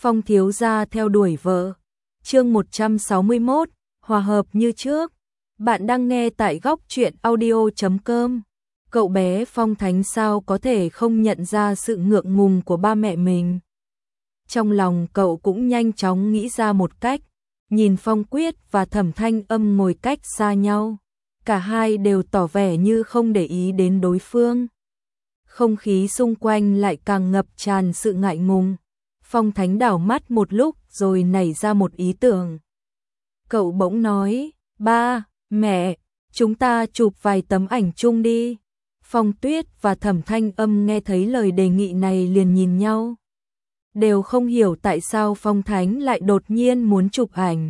Phong thiếu gia theo đuổi vợ. Chương 161, hòa hợp như trước. Bạn đang nghe tại góc truyện audio.com. Cậu bé Phong Thánh sao có thể không nhận ra sự ngượng ngùng của ba mẹ mình. Trong lòng cậu cũng nhanh chóng nghĩ ra một cách, nhìn Phong Quyết và Thẩm Thanh Âm ngồi cách xa nhau. Cả hai đều tỏ vẻ như không để ý đến đối phương. Không khí xung quanh lại càng ngập tràn sự ngại ngùng. Phong Thánh đảo mắt một lúc rồi nảy ra một ý tưởng. Cậu bỗng nói, ba, mẹ, chúng ta chụp vài tấm ảnh chung đi. Phong Tuyết và Thẩm Thanh Âm nghe thấy lời đề nghị này liền nhìn nhau. Đều không hiểu tại sao Phong Thánh lại đột nhiên muốn chụp ảnh.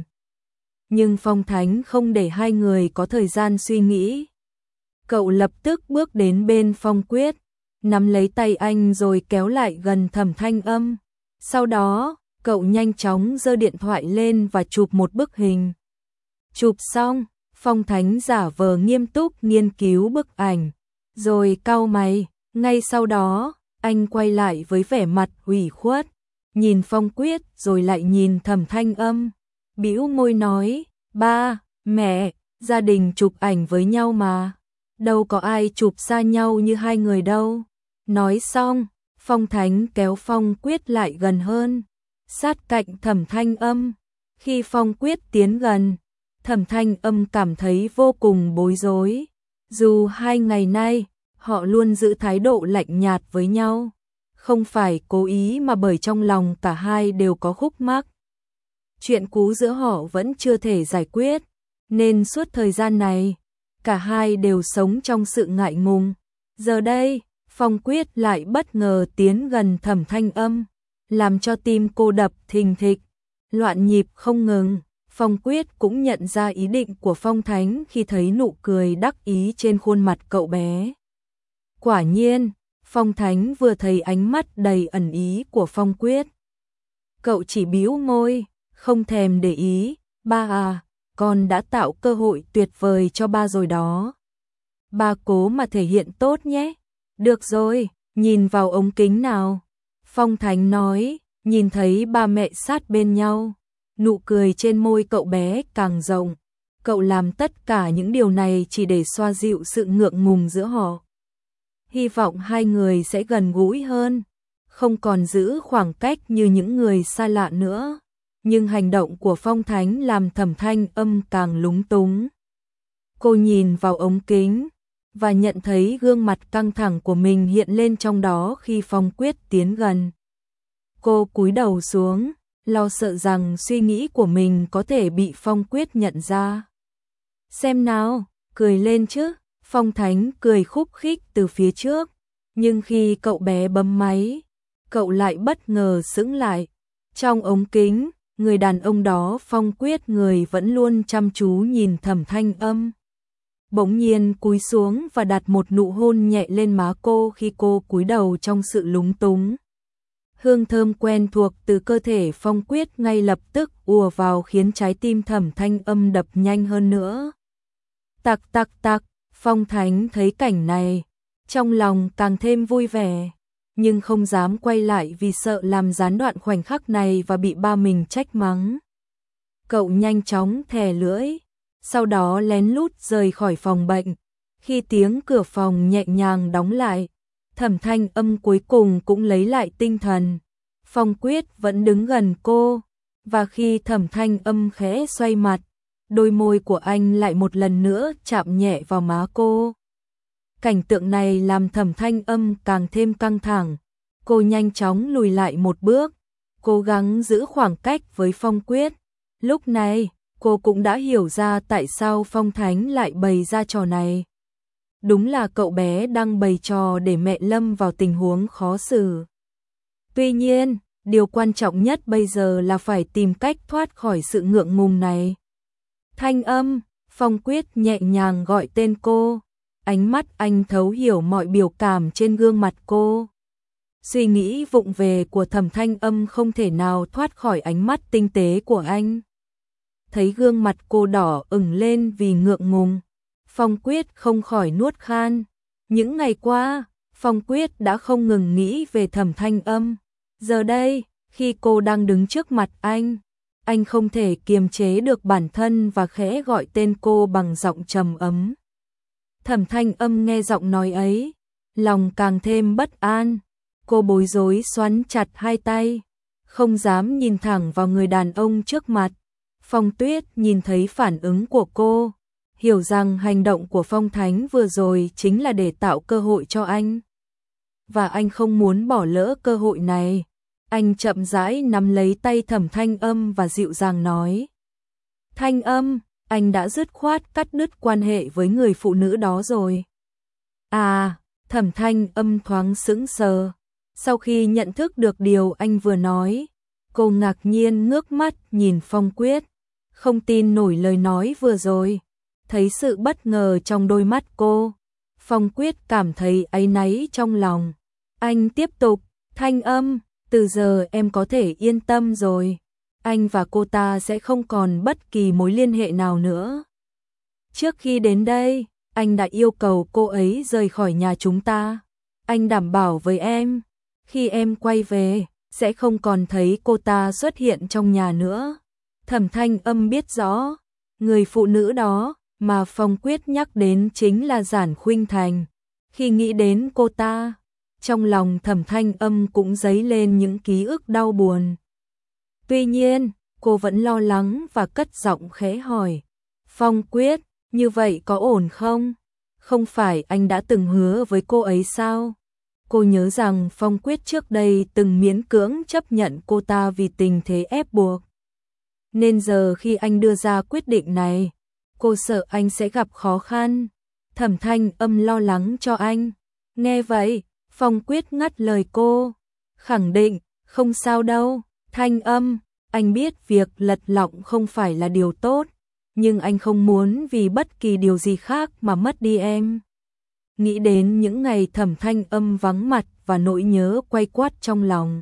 Nhưng Phong Thánh không để hai người có thời gian suy nghĩ. Cậu lập tức bước đến bên Phong Quyết, nắm lấy tay anh rồi kéo lại gần Thẩm Thanh Âm. Sau đó, cậu nhanh chóng giơ điện thoại lên và chụp một bức hình. Chụp xong, Phong Thánh giả vờ nghiêm túc nghiên cứu bức ảnh, rồi cau mày. Ngay sau đó, anh quay lại với vẻ mặt ủy khuất, nhìn Phong Quyết rồi lại nhìn Thẩm Thanh Âm. Bĩu môi nói, ba, mẹ, gia đình chụp ảnh với nhau mà. Đâu có ai chụp xa nhau như hai người đâu. Nói xong, Phong Thánh kéo Phong Quyết lại gần hơn, sát cạnh Thẩm Thanh Âm. Khi Phong Quyết tiến gần, Thẩm Thanh Âm cảm thấy vô cùng bối rối. Dù hai ngày nay, họ luôn giữ thái độ lạnh nhạt với nhau. Không phải cố ý mà bởi trong lòng cả hai đều có khúc mắc. Chuyện cũ giữa họ vẫn chưa thể giải quyết, nên suốt thời gian này, cả hai đều sống trong sự ngại ngùng. Giờ đây, Phong Quyết lại bất ngờ tiến gần Thẩm Thanh Âm, làm cho tim cô đập thình thịch, loạn nhịp không ngừng. Phong Quyết cũng nhận ra ý định của Phong Thánh khi thấy nụ cười đắc ý trên khuôn mặt cậu bé. Quả nhiên, Phong Thánh vừa thấy ánh mắt đầy ẩn ý của Phong Quyết, cậu chỉ bĩu môi, không thèm để ý. Ba à, con đã tạo cơ hội tuyệt vời cho ba rồi đó. Ba cố mà thể hiện tốt nhé. Được rồi, nhìn vào ống kính nào. Phong Thánh nói, nhìn thấy ba mẹ sát bên nhau. Nụ cười trên môi cậu bé càng rộng. Cậu làm tất cả những điều này chỉ để xoa dịu sự ngượng ngùng giữa họ. Hy vọng hai người sẽ gần gũi hơn, không còn giữ khoảng cách như những người xa lạ nữa. Nhưng hành động của Phong Thánh làm Thẩm Thanh Âm càng lúng túng. Cô nhìn vào ống kính và nhận thấy gương mặt căng thẳng của mình hiện lên trong đó khi Phong Quyết tiến gần. Cô cúi đầu xuống, lo sợ rằng suy nghĩ của mình có thể bị Phong Quyết nhận ra. Xem nào, cười lên chứ. Phong Thánh cười khúc khích từ phía trước, nhưng khi cậu bé bấm máy, cậu lại bất ngờ sững lại. Trong ống kính, người đàn ông đó Phong Quyết người vẫn luôn chăm chú nhìn Thẩm Thanh Âm. Bỗng nhiên cúi xuống và đặt một nụ hôn nhẹ lên má cô khi cô cúi đầu trong sự lúng túng. Hương thơm quen thuộc từ cơ thể Phong Quyết ngay lập tức ùa vào khiến trái tim Thẩm Thanh Âm đập nhanh hơn nữa. Tặc tặc tặc, Phong Thánh thấy cảnh này, trong lòng càng thêm vui vẻ, nhưng không dám quay lại vì sợ làm gián đoạn khoảnh khắc này và bị ba mình trách mắng. Cậu nhanh chóng thè lưỡi, sau đó lén lút rời khỏi phòng bệnh. Khi tiếng cửa phòng nhẹ nhàng đóng lại, Thẩm Thanh Âm cuối cùng cũng lấy lại tinh thần. Phong Quyết vẫn đứng gần cô, và khi Thẩm Thanh Âm khẽ xoay mặt, đôi môi của anh lại một lần nữa chạm nhẹ vào má cô. Cảnh tượng này làm Thẩm Thanh Âm càng thêm căng thẳng. Cô nhanh chóng lùi lại một bước, cố gắng giữ khoảng cách với Phong Quyết. Lúc này, cô cũng đã hiểu ra tại sao Phong Thánh lại bày ra trò này. Đúng là cậu bé đang bày trò để mẹ lâm vào tình huống khó xử. Tuy nhiên, điều quan trọng nhất bây giờ là phải tìm cách thoát khỏi sự ngượng ngùng này. Thanh Âm, Phong Quyết nhẹ nhàng gọi tên cô. Ánh mắt anh thấu hiểu mọi biểu cảm trên gương mặt cô. Suy nghĩ vụng về của Thẩm Thanh Âm không thể nào thoát khỏi ánh mắt tinh tế của anh. Thấy gương mặt cô đỏ ửng lên vì ngượng ngùng, Phong Quyết không khỏi nuốt khan. Những ngày qua, Phong Quyết đã không ngừng nghĩ về Thẩm Thanh Âm. Giờ đây, Khi cô đang đứng trước mặt anh không thể kiềm chế được bản thân và khẽ gọi tên cô bằng giọng trầm ấm. Thẩm Thanh Âm nghe giọng nói ấy, lòng càng thêm bất an. Cô bối rối xoắn chặt hai tay, không dám nhìn thẳng vào người đàn ông trước mặt. Phong Tuyết nhìn thấy phản ứng của cô, hiểu rằng hành động của Phong Thánh vừa rồi chính là để tạo cơ hội cho anh. Và anh không muốn bỏ lỡ cơ hội này. Anh chậm rãi nắm lấy tay Thẩm Thanh Âm và dịu dàng nói. Thanh Âm, anh đã dứt khoát cắt đứt quan hệ với người phụ nữ đó rồi. À, Thẩm Thanh Âm thoáng sững sờ. Sau khi nhận thức được điều anh vừa nói, cô ngạc nhiên ngước mắt nhìn Phong Quyết, không tin nổi lời nói vừa rồi. Thấy sự bất ngờ trong đôi mắt cô, Phong Quyết cảm thấy áy náy trong lòng. Anh tiếp tục, Thanh Âm, từ giờ em có thể yên tâm rồi. Anh và cô ta sẽ không còn bất kỳ mối liên hệ nào nữa. Trước khi đến đây, anh đã yêu cầu cô ấy rời khỏi nhà chúng ta. Anh đảm bảo với em, khi em quay về, sẽ không còn thấy cô ta xuất hiện trong nhà nữa. Thẩm Thanh Âm biết rõ, người phụ nữ đó mà Phong Quyết nhắc đến chính là Giản Khuynh Thành. Khi nghĩ đến cô ta, trong lòng Thẩm Thanh Âm cũng dấy lên những ký ức đau buồn. Tuy nhiên, cô vẫn lo lắng và cất giọng khẽ hỏi. Phong Quyết, như vậy có ổn không? Không phải anh đã từng hứa với cô ấy sao? Cô nhớ rằng Phong Quyết trước đây từng miễn cưỡng chấp nhận cô ta vì tình thế ép buộc. Nên giờ khi anh đưa ra quyết định này, cô sợ anh sẽ gặp khó khăn. Thẩm Thanh Âm lo lắng cho anh. Nghe vậy, Phong Quyết ngắt lời cô. Khẳng định, không sao đâu. Thanh Âm, anh biết việc lật lọng không phải là điều tốt, nhưng anh không muốn vì bất kỳ điều gì khác mà mất đi em. Nghĩ đến những ngày Thẩm Thanh Âm vắng mặt và nỗi nhớ quay quát trong lòng,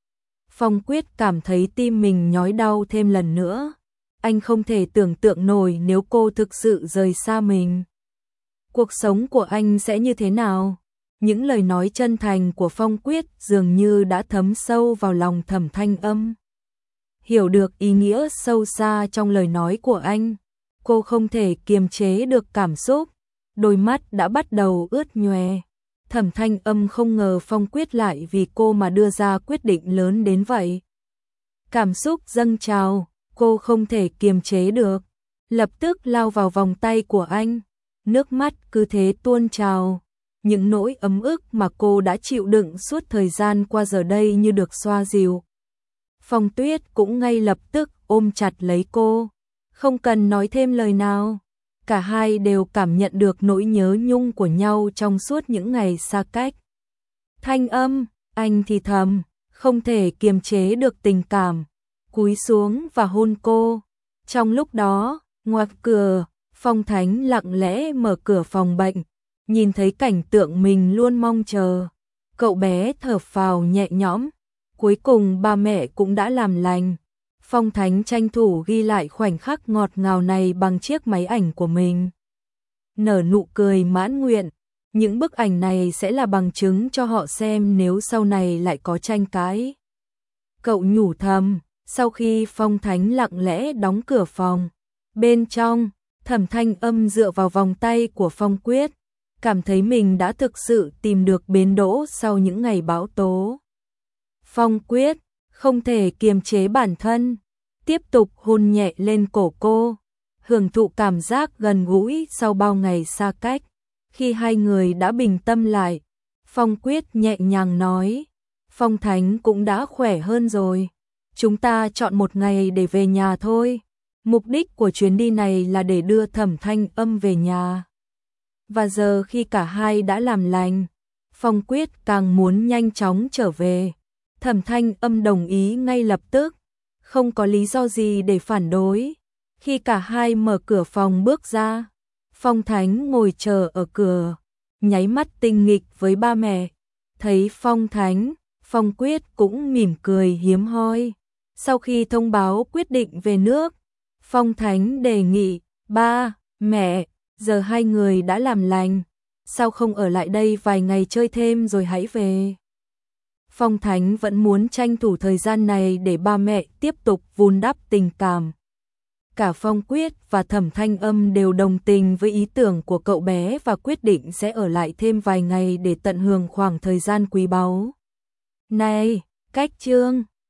Phong Quyết cảm thấy tim mình nhói đau thêm lần nữa. Anh không thể tưởng tượng nổi nếu cô thực sự rời xa mình, cuộc sống của anh sẽ như thế nào. Những lời nói chân thành của Phong Quyết dường như đã thấm sâu vào lòng Thẩm Thanh Âm. Hiểu được ý nghĩa sâu xa trong lời nói của anh, cô không thể kiềm chế được cảm xúc, đôi mắt đã bắt đầu ướt nhòe. Thẩm Thanh Âm không ngờ Phong Quyết lại vì cô mà đưa ra quyết định lớn đến vậy. Cảm xúc dâng trào, cô không thể kiềm chế được, lập tức lao vào vòng tay của anh, nước mắt cứ thế tuôn trào. Những nỗi ấm ức mà cô đã chịu đựng suốt thời gian qua giờ đây như được xoa dịu. Phong Tuyết cũng ngay lập tức ôm chặt lấy cô, không cần nói thêm lời nào. Cả hai đều cảm nhận được nỗi nhớ nhung của nhau trong suốt những ngày xa cách. Thanh Âm, anh thì thầm, không thể kiềm chế được tình cảm, cúi xuống và hôn cô. Trong lúc đó, ngoài cửa, Phong Thánh lặng lẽ mở cửa phòng bệnh, nhìn thấy cảnh tượng mình luôn mong chờ. Cậu bé thở phào nhẹ nhõm, cuối cùng ba mẹ cũng đã làm lành. Phong Thánh tranh thủ ghi lại khoảnh khắc ngọt ngào này bằng chiếc máy ảnh của mình. Nở nụ cười mãn nguyện, những bức ảnh này sẽ là bằng chứng cho họ xem nếu sau này lại có tranh cãi. Cậu nhủ thầm, sau khi Phong Thánh lặng lẽ đóng cửa phòng. Bên trong, Thẩm Thanh Âm dựa vào vòng tay của Phong Quyết, cảm thấy mình đã thực sự tìm được bến đỗ sau những ngày bão tố. Phong Quyết không thể kiềm chế bản thân, tiếp tục hôn nhẹ lên cổ cô, hưởng thụ cảm giác gần gũi sau bao ngày xa cách. Khi hai người đã bình tâm lại, Phong Quyết nhẹ nhàng nói, Phong Thánh cũng đã khỏe hơn rồi. Chúng ta chọn một ngày để về nhà thôi. Mục đích của chuyến đi này là để đưa Thẩm Thanh Âm về nhà. Và giờ khi cả hai đã làm lành, Phong Quyết càng muốn nhanh chóng trở về. Thẩm Thanh Âm đồng ý ngay lập tức, không có lý do gì để phản đối. Khi cả hai mở cửa phòng bước ra, Phong Thánh ngồi chờ ở cửa, nháy mắt tinh nghịch với ba mẹ. Thấy Phong Thánh, Phong Quyết cũng mỉm cười hiếm hoi. Sau khi thông báo quyết định về nước, Phong Thánh đề nghị, ba, mẹ, giờ hai người đã làm lành, sao không ở lại đây vài ngày chơi thêm rồi hãy về. Phong Thánh vẫn muốn tranh thủ thời gian này để ba mẹ tiếp tục vun đắp tình cảm. Cả Phong Quyết và Thẩm Thanh Âm đều đồng tình với ý tưởng của cậu bé và quyết định sẽ ở lại thêm vài ngày để tận hưởng khoảng thời gian quý báu này. Cách chương